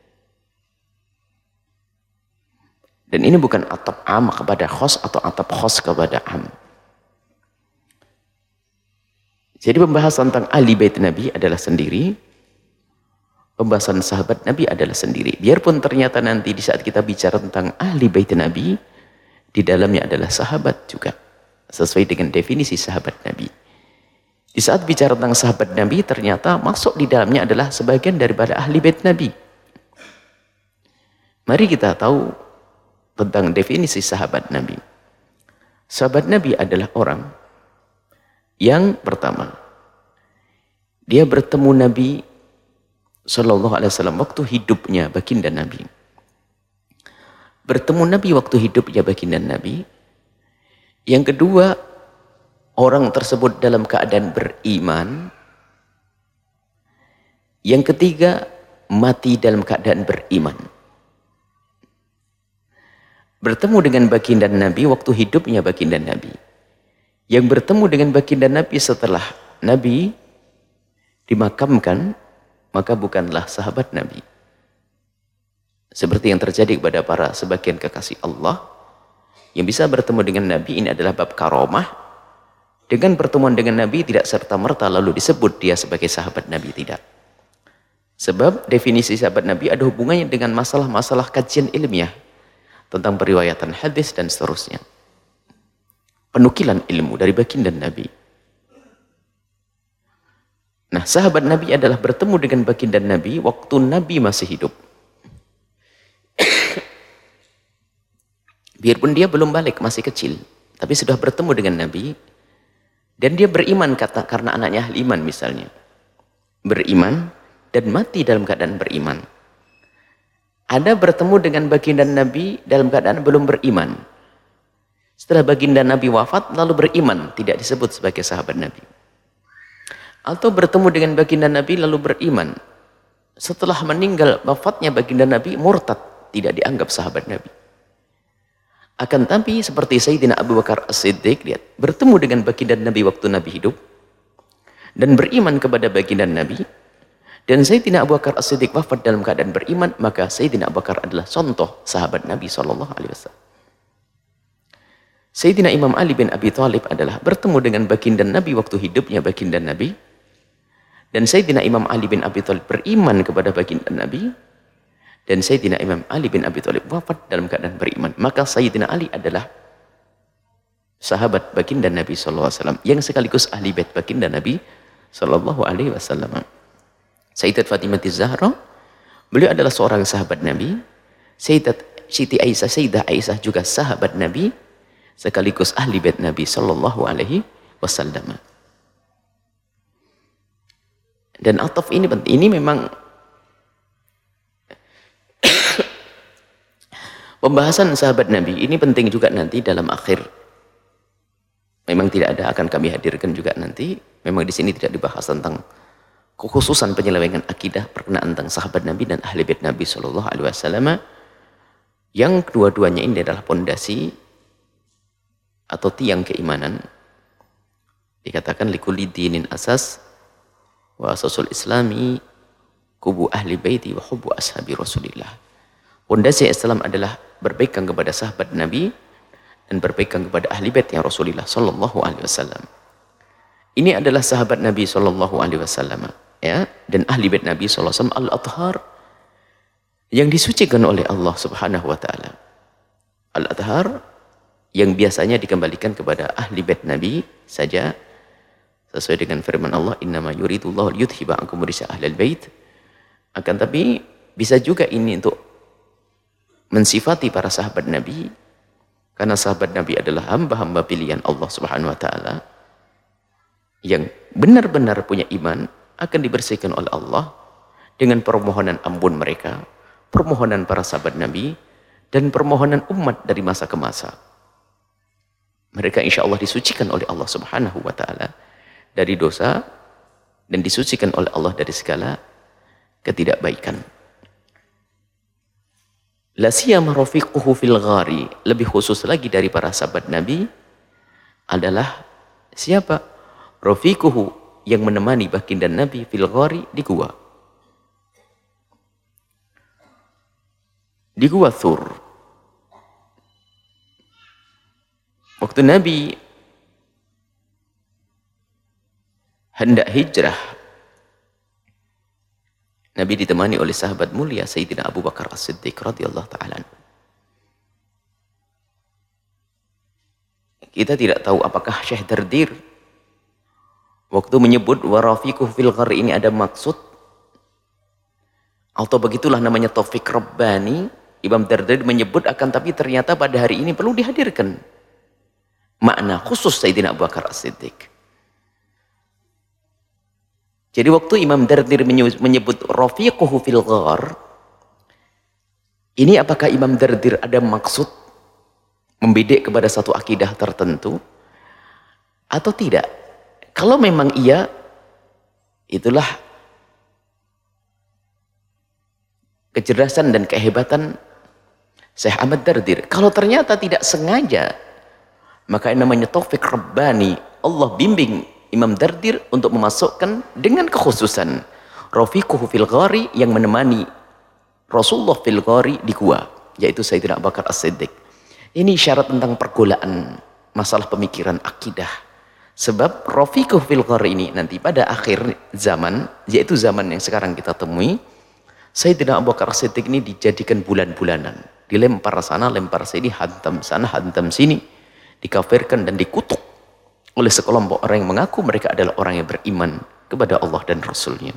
Dan ini bukan atap am kepada khos atau atap khos kepada am. Jadi pembahasan tentang ahli bait Nabi adalah sendiri, pembahasan sahabat Nabi adalah sendiri. Biarpun ternyata nanti di saat kita bicara tentang ahli bait Nabi, di dalamnya adalah sahabat juga, sesuai dengan definisi sahabat Nabi. Di saat bicara tentang sahabat Nabi, ternyata masuk di dalamnya adalah sebagian daripada ahli bait Nabi. Mari kita tahu tentang definisi sahabat Nabi. Sahabat Nabi adalah orang yang pertama, Dia bertemu Nabi Sallallahu Alaihi Wasallam waktu hidupnya baginda Nabi. Bertemu Nabi waktu hidupnya baginda Nabi. Yang kedua, orang tersebut dalam keadaan beriman. Yang ketiga, mati dalam keadaan beriman. Bertemu dengan baginda Nabi waktu hidupnya baginda Nabi. Yang bertemu dengan baginda Nabi setelah Nabi dimakamkan, maka bukanlah sahabat Nabi. Seperti yang terjadi kepada para sebagian kekasih Allah, yang bisa bertemu dengan Nabi, ini adalah bab karomah. Dengan pertemuan dengan Nabi tidak serta-merta lalu disebut dia sebagai sahabat Nabi, tidak. Sebab definisi sahabat Nabi ada hubungannya dengan masalah-masalah kajian ilmiah tentang periwayatan hadis dan seterusnya. Penukilan ilmu dari baginda Nabi. Nah, sahabat Nabi adalah bertemu dengan baginda Nabi waktu Nabi masih hidup. Biarpun dia belum balik, masih kecil, tapi sudah bertemu dengan Nabi, dan dia beriman kata karena anaknya ahli iman misalnya. Beriman dan mati dalam keadaan beriman. Ada bertemu dengan baginda Nabi dalam keadaan belum beriman. Setelah baginda Nabi wafat lalu beriman, tidak disebut sebagai sahabat Nabi. Atau bertemu dengan baginda Nabi lalu beriman. Setelah meninggal wafatnya baginda Nabi, murtad, tidak dianggap sahabat Nabi. Akan tapi seperti Sayyidina Abu Bakar As-Siddiq, lihat, bertemu dengan baginda Nabi waktu Nabi hidup dan beriman kepada baginda Nabi, dan Sayyidina Abu Bakar As-Siddiq wafat dalam keadaan beriman, maka Sayyidina Abu Bakar adalah contoh sahabat Nabi Shallallahu Alaihi Wasallam. Sayyidina Imam Ali bin Abi Thalib adalah bertemu dengan baginda Nabi waktu hidupnya baginda Nabi, dan Sayyidina Imam Ali bin Abi Thalib beriman kepada baginda Nabi, dan Sayyidina Imam Ali bin Abi Thalib wafat dalam keadaan beriman. Maka Sayyidina Ali adalah sahabat baginda Nabi Shallallahu Alaihi Wasallam yang sekaligus ahli bait baginda Nabi Shallallahu Alaihi Wasallam. Sayyidat Fatimah Zahra, beliau adalah seorang sahabat Nabi. Sayyidat Siti Aisyah, Sayyidah Aisyah juga sahabat Nabi, sekaligus ahli bait Nabi Sallallahu Alaihi Wasallam. Dan ataf ini penting. Ini memang pembahasan sahabat Nabi ini penting juga nanti dalam akhir. Memang tidak ada, akan kami hadirkan juga nanti. Memang di sini tidak dibahas tentang kekhususan penyelewengan akidah perkenaan tentang sahabat Nabi dan ahli bait Nabi Sallallahu Alaihi Wasallam. Yang kedua-duanya ini adalah pondasi atau tiang keimanan. Dikatakan likulli dinin asas wa asasul islami kubu ahli baiti wa hubbu ashabi Rasulillah. Pondasi Islam adalah berpegang kepada sahabat Nabi dan berpegang kepada ahli bait yang Rasulullah Sallallahu Alaihi Wasallam. Ini adalah sahabat Nabi Sallallahu Alaihi Wasallam, ya, dan ahli bait Nabi Sallallahu Alaihi Wasallam al-athhar yang disucikan oleh Allah Subhanahu Wa Taala. Al-athhar yang biasanya dikembalikan kepada ahli bait Nabi saja, sesuai dengan firman Allah, innama yuridullahu liyudhiba ankum rijsa ahlal bait. Akan tapi bisa juga ini untuk mensifati para sahabat Nabi, karena sahabat Nabi adalah hamba-hamba pilihan Allah Subhanahu Wa Taala yang benar-benar punya iman, akan dibersihkan oleh Allah dengan permohonan ampun mereka, permohonan para sahabat Nabi, dan permohonan umat dari masa ke masa. Mereka insya Allah disucikan oleh Allah Subhanahu Wa Taala dari dosa dan disucikan oleh Allah dari segala ketidakbaikan. La siyama rafiquhu fil ghari, lebih khusus lagi dari para sahabat Nabi adalah siapa? Rafiquhu, yang menemani baginda Nabi fil ghari, di gua. Di gua Thur. Waktu Nabi hendak hijrah, Nabi ditemani oleh sahabat mulia Sayyidina Abu Bakar As-Siddiq radhiyallahu ta'ala. Kita tidak tahu apakah Syekh Dardir waktu menyebut warafiquh fil ghar ini ada maksud, atau begitulah namanya taufik Rabbani. Imam Dardir menyebut, akan tapi ternyata pada hari ini perlu dihadirkan makna khusus Sayyidina Abu Bakar As-Siddiq. Jadi waktu Imam Dardir menyebut rafiquhu fil ghar, ini apakah Imam Dardir ada maksud membidik kepada satu akidah tertentu atau tidak? Kalau memang iya, itulah kecerdasan dan kehebatan Syekh Ahmad Dardir. Kalau ternyata tidak sengaja, maka yang namanya taufik Rabbani, Allah bimbing Imam Dardir untuk memasukkan dengan kekhususan rafiquhu fil ghari, yang menemani Rasulullah fil ghari di gua, yaitu Sayyidina Abu Bakar As-Siddiq. Ini syarat tentang pergolaan masalah pemikiran akidah. Sebab rafiquhu fil ghari ini nanti pada akhir zaman, yaitu zaman yang sekarang kita temui, Sayyidina Abu Bakar As-Siddiq ini dijadikan bulan-bulanan, dilempar sana, lempar sini, hantam sana, hantam sini, dikafirkan dan dikutuk oleh sekelompok orang yang mengaku mereka adalah orang yang beriman kepada Allah dan Rasulnya.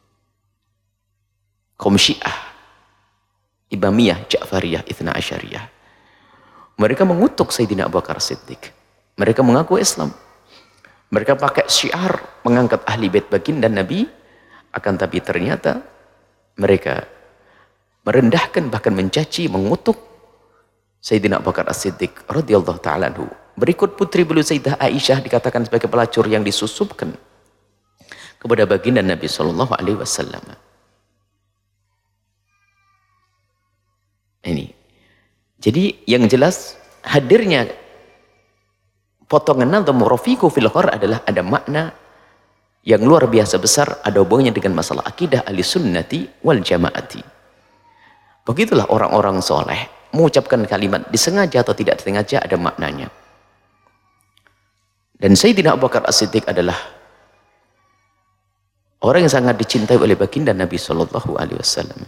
Kaum Syiah, Imamiyah, Ja'fariyah, Itsna Asyariyah, mereka mengutuk Sayyidina Abu Bakar As-Siddiq. Mereka mengaku Islam, mereka pakai syiar mengangkat ahli bait baginda Nabi, akan tapi ternyata mereka merendahkan, bahkan mencaci, mengutuk Sayyidina Abu Bakar As-Siddiq radhiyallahu ta'ala anhu. Berikut putri beliau Sayyidah Aisyah dikatakan sebagai pelacur yang disusupkan kepada baginda Nabi sallallahu alaihi wasallam. Ini. Jadi yang jelas hadirnya potongan nazam rafiquhu fil ghar adalah ada makna yang luar biasa besar, ada hubungannya dengan masalah akidah ahli sunnati wal jamaati. Begitulah orang-orang soleh mengucapkan kalimat disengaja atau tidak disengaja ada maknanya. Dan Sayyidina Abu Bakar As-Siddiq adalah orang yang sangat dicintai oleh baginda Nabi sallallahu alaihi wasallam.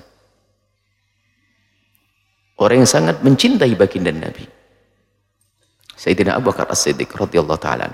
Orang yang sangat mencintai baginda Nabi. Sayyidina Abu Bakar As-Siddiq radhiyallahu ta'ala.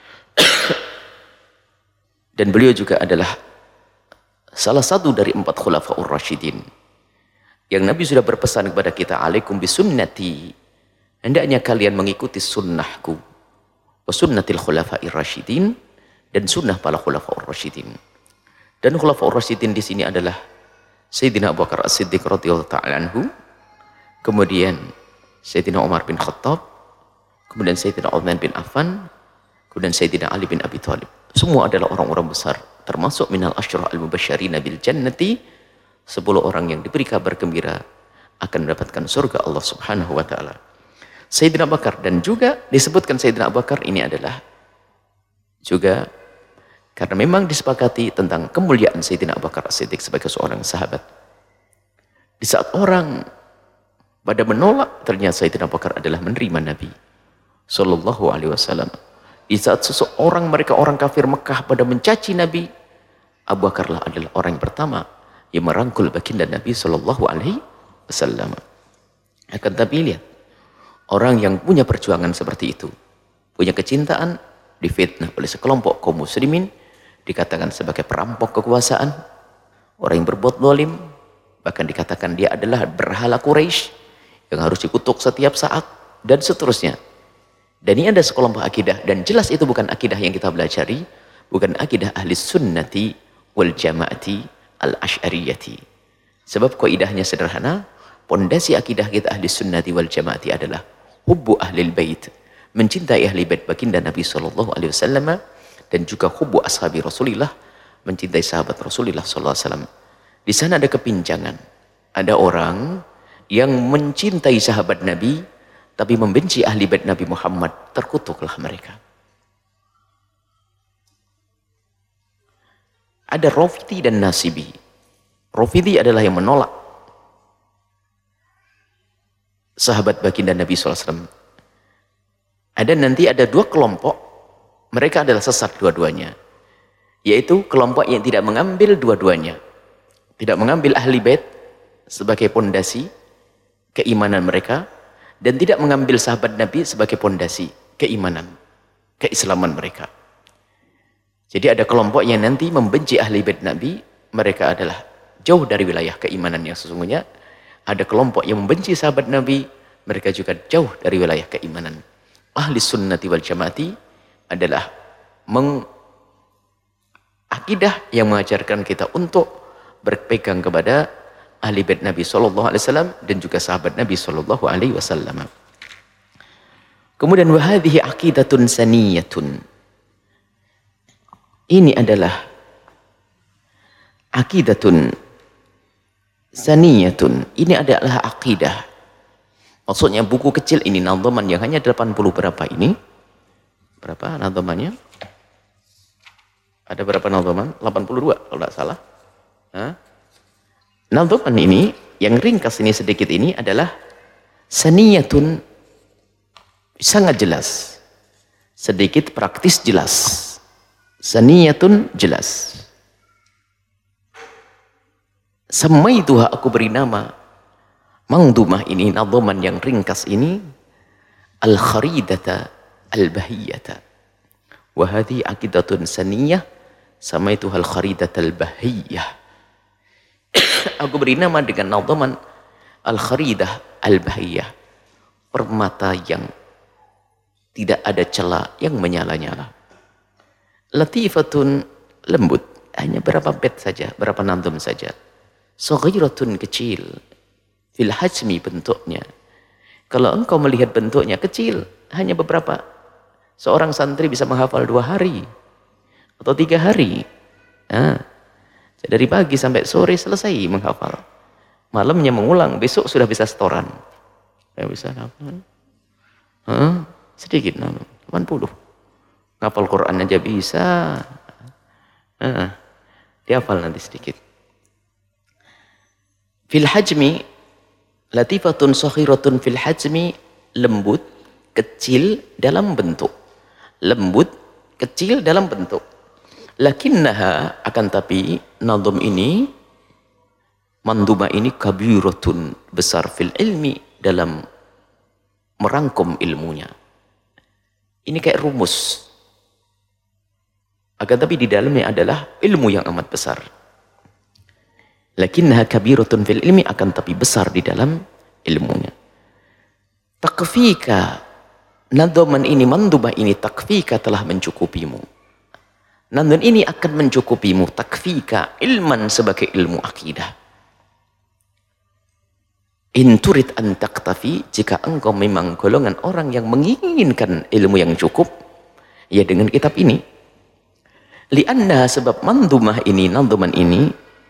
Dan beliau juga adalah salah satu dari empat khulafaur rasyidin yang Nabi sudah berpesan kepada kita, alaikum bisunnati, hendaknya kalian mengikuti sunnahku, wa sunnatil khulafair rasyidin, dan sunnah para khulafaur rasyidin. Dan khulafaur rasyidin di sini adalah Sayyidina Abu Bakar As-Siddiq radhiyallahu ta'ala anhu, kemudian Sayyidina Umar bin Khattab, kemudian Sayyidina Utsman bin Affan, kemudian Sayyidina Ali bin Abi Thalib. Semua adalah orang-orang besar, termasuk minal asyrah al-mubasysyirina bil jannati, sepuluh orang yang diberi kabar gembira akan mendapatkan surga Allah Subhanahu wa taala. Sayyidina Abu Bakar, dan juga disebutkan Sayyidina Abu Bakar ini adalah juga karena memang disepakati tentang kemuliaan Sayyidina Abu Bakar As-Siddiq sebagai seorang sahabat. Di saat orang pada menolak, ternyata Sayyidina Abu Bakar adalah menerima Nabi sallallahu alaihi wasallam. Di saat seseorang, mereka orang kafir Mekah pada mencaci Nabi, Abu Bakarlah adalah orang yang pertama yang merangkul baginda Nabi sallallahu alaihi wasallam. Akan tapi lihat, orang yang punya perjuangan seperti itu, punya kecintaan, difitnah oleh sekelompok kaum muslimin, dikatakan sebagai perampok kekuasaan, orang yang berbuat zalim, bahkan dikatakan dia adalah berhala Quraisy yang harus dikutuk setiap saat, dan seterusnya. Dan ini ada sekelompok akidah, dan jelas itu bukan akidah yang kita pelajari, bukan akidah ahli sunnati wal jamaati al-asy'ariyati. Sebab kaidahnya sederhana, pondasi akidah kita ahli sunnati wal jamaati adalah hubbu ahlil bait, mencintai ahli bait baginda Nabi sallallahu alaihi wasallam, dan juga hubbu ashabi Rasulillah, mencintai sahabat Rasulullah sallallahu alaihi wasallam. Di sana ada kepincangan. Ada orang yang mencintai sahabat Nabi tapi membenci ahli bait Nabi Muhammad, terkutuklah mereka. Ada Rafidhi dan Nasibi. Rafidhi adalah yang menolak sahabat baginda Nabi sallallahu alaihi wasallam. Ada nanti ada dua kelompok, mereka adalah sesat dua-duanya, yaitu kelompok yang tidak mengambil dua-duanya, tidak mengambil ahli bait sebagai pondasi keimanan mereka, dan tidak mengambil sahabat Nabi sebagai pondasi keimanan, keislaman mereka. Jadi ada kelompok yang nanti membenci ahli bait Nabi, mereka adalah jauh dari wilayah keimanan yang sesungguhnya. Ada kelompok yang membenci sahabat Nabi, mereka juga jauh dari wilayah keimanan. Ahli sunnati wal jamaati adalah mengakui akidah yang mengajarkan kita untuk berpegang kepada ahli bait Nabi sallallahu alaihi wasallam dan juga sahabat Nabi sallallahu alaihi wasallam. Kemudian wa hadhihi aqidatun saniyatun. Ini adalah aqidatun saniyatun. Ini adalah akidah. Maksudnya buku kecil ini nadhaman yang hanya delapan puluh berapa ini? Berapa nadhamannya? Ada berapa nadhaman? delapan puluh dua kalau tidak salah. Hah? Nadhaman ini yang ringkas ini sedikit ini adalah saniyatun, sangat jelas. Sedikit praktis jelas. Saniyatun jelas. Samaituha, aku beri nama mangdumah ini, nadhaman yang ringkas ini, al-kharidata al-bahiyata. Wa hadhi aqidatun saniyah samaituha al-kharidata al-bahiyah. Aku beri nama dengan nadhaman al-kharidah al-bahiyah, permata yang tidak ada celah, yang menyala-nyala. Latifatun, lembut, hanya berapa bait saja, berapa nadham saja. Saghiratun, kecil, fil hajmi, bentuknya. Kalau engkau melihat bentuknya kecil, hanya beberapa. Seorang santri bisa menghafal dua hari atau tiga hari. Nah, dari pagi sampai sore selesai menghafal. Malamnya mengulang, besok sudah bisa setoran. Ya bisa hafal. Huh? Sedikit, delapan puluh. Ngapal Quran aja bisa. Nah, dihafal nanti sedikit. Fil hajmi, latifatun sakhiratun fil hajmi, lembut, kecil dalam bentuk. Lembut, kecil dalam bentuk. Lakinnaha, akan tapi nadham ini, manduma ini kabiratun, besar fil ilmi, dalam merangkum ilmunya. Ini kayak rumus. Akan tapi di dalamnya adalah ilmu yang amat besar. Lakinnaha kabiratun fil ilmi, akan tapi besar di dalam ilmunya. Takfika, nadhaman ini, mandubah ini, takfika, telah mencukupimu. Nadham ini akan mencukupimu, takfika ilman, sebagai ilmu akidah. In turid an taktafi, jika engkau memang golongan orang yang menginginkan ilmu yang cukup, ya dengan kitab ini. Lianna, sebab mandumah ini, nadhaman ini,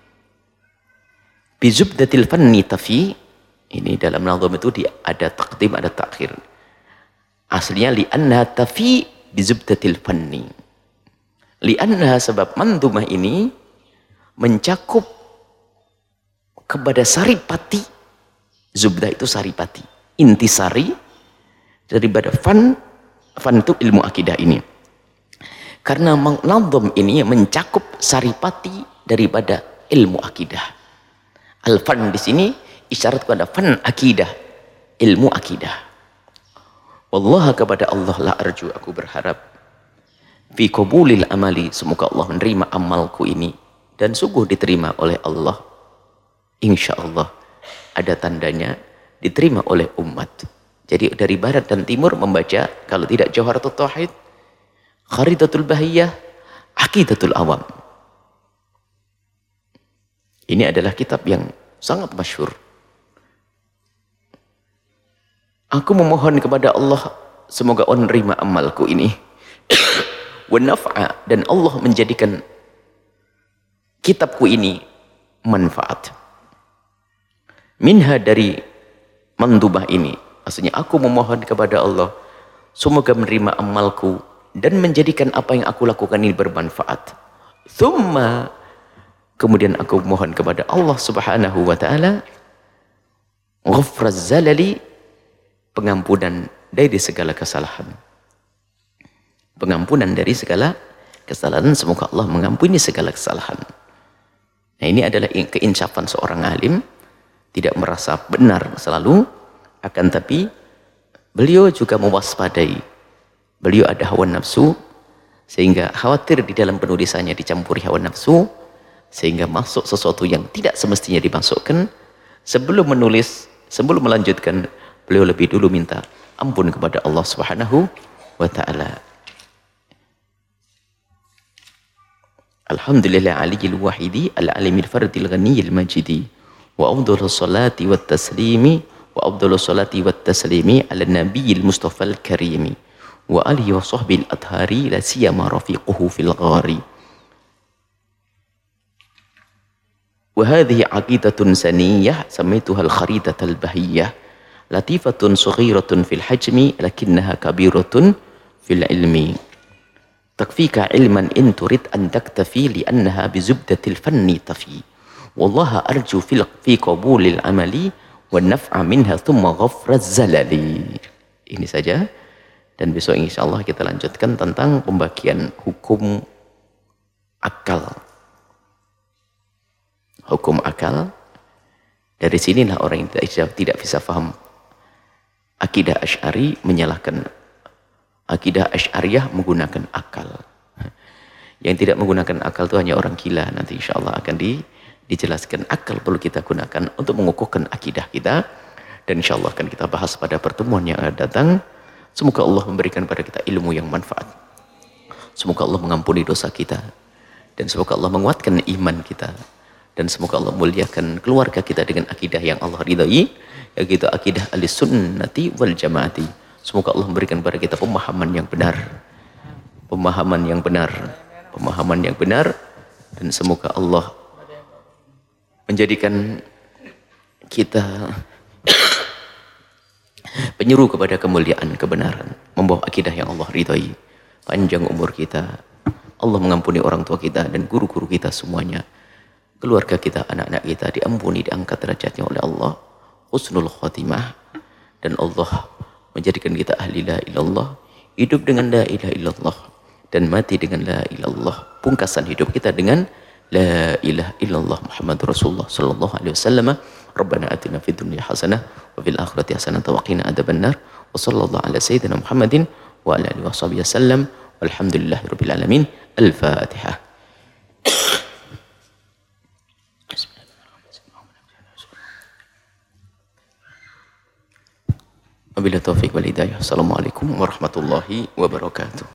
bizubdatil fanni tafi, ini dalam nadham itu dia ada takdim, ada takhir. Aslinya lianna tafi bizubdatil fanni. Lianna, sebab mandumah ini mencakup kepada saripati. Zubdah itu saripati, intisari daripada fan. Fan itu ilmu akidah ini. Karena nadham ini mencakup saripati daripada ilmu akidah. Al-fan di sini isyarat kepada fan akidah, ilmu akidah. Wallah, kepada Allah la arju, aku berharap, fi qabulil amali, semoga Allah menerima amalku ini, dan sungguh diterima oleh Allah. Insyaallah. Ada tandanya diterima oleh umat. Jadi dari barat dan timur membaca, kalau tidak Jawharatul Tauhid, Kharidatul Bahiyah, Aqidatul Awam. Ini adalah kitab yang sangat masyhur. Aku memohon kepada Allah, semoga Allah menerima amalku ini. Wa naf'a, dan Allah menjadikan kitabku ini manfaat. Minha, dari mandubah ini, maksudnya aku memohon kepada Allah semoga menerima amalku dan menjadikan apa yang aku lakukan ini bermanfaat. Thumma, kemudian aku mohon kepada Allah subhanahu wa ta'ala ghafraz zalali, pengampunan dari segala kesalahan. Pengampunan dari segala kesalahan, semoga Allah mengampuni segala kesalahan. Nah, ini adalah keinsafan seorang alim. Tidak merasa benar selalu, akan tapi beliau juga mewaspadai. Beliau ada hawa nafsu, sehingga khawatir di dalam penulisannya dicampuri hawa nafsu, sehingga masuk sesuatu yang tidak semestinya dimasukkan. Sebelum menulis, sebelum melanjutkan, beliau lebih dulu minta ampun kepada Allah Subhanahu wa ta'ala. Alhamdulillah aliyil wahidi al-alimil fardil ghaniyil majidi wa afdhalus salati wat taslimi wa afdhalus salati wat taslimi ala nabiyil mustafal karimi wa alihi wa sahbil athari la siyama rafiquhu fil ghari. Wa hadhihi aqidatun saniyah samaituha al-kharitatal bahiyyah latifatun saghiratun fil hajmi lakinnaha kabiratun fil ilmi. Takfika ilman in turid an taktafi li'annaha bizubdatil fanni tafi. Wallaha arju fil fi qabulil amali wan naf'a minha thumma ghafraz zalali. Ini saja, dan besok insyaallah kita lanjutkan tentang pembagian hukum akal. Hukum akal. Dari sinilah orang yang tidak, tidak bisa paham akidah Asy'ari menyalahkan akidah Asy'ariyah menggunakan akal. Yang tidak menggunakan akal itu hanya orang gila. Nanti insya Allah akan di, dijelaskan akal perlu kita gunakan untuk mengukuhkan akidah kita. Dan insya Allah akan kita bahas pada pertemuan yang akan datang. Semoga Allah memberikan pada kita ilmu yang manfaat. Semoga Allah mengampuni dosa kita. Dan semoga Allah menguatkan iman kita. Dan semoga Allah muliakan keluarga kita dengan akidah yang Allah ridai. Yaitu akidah ahlis-sunnati wal jamaati. Semoga Allah memberikan kepada kita pemahaman yang benar. Pemahaman yang benar. Pemahaman yang benar. Dan semoga Allah menjadikan kita penyeru kepada kemuliaan, kebenaran. Membawa akidah yang Allah ridhai. Panjang umur kita. Allah mengampuni orang tua kita dan guru-guru kita semuanya. Keluarga kita, anak-anak kita diampuni, diangkat derajatnya oleh Allah. Husnul khotimah. Dan Allah menjadikan kita ahli la ilallah, hidup dengan la ilaha illallah, dan mati dengan la ilallah. Pungkasan hidup kita dengan la ilaha illallah Muhammadur Rasulullah sallallahu alaihi wasallam. Rabbana atina fid dunya hasanah wa fil akhirati hasanah wa qina adzabannar. Wa sallallahu ala sayyidina Muhammadin wa ala alihi washabihi wasallam. Walhamdulillahirabbil alamin. Al-Fatihah. Wabillahi taufiq wal hidayah. Assalamualaikum warahmatullahi wabarakatuh.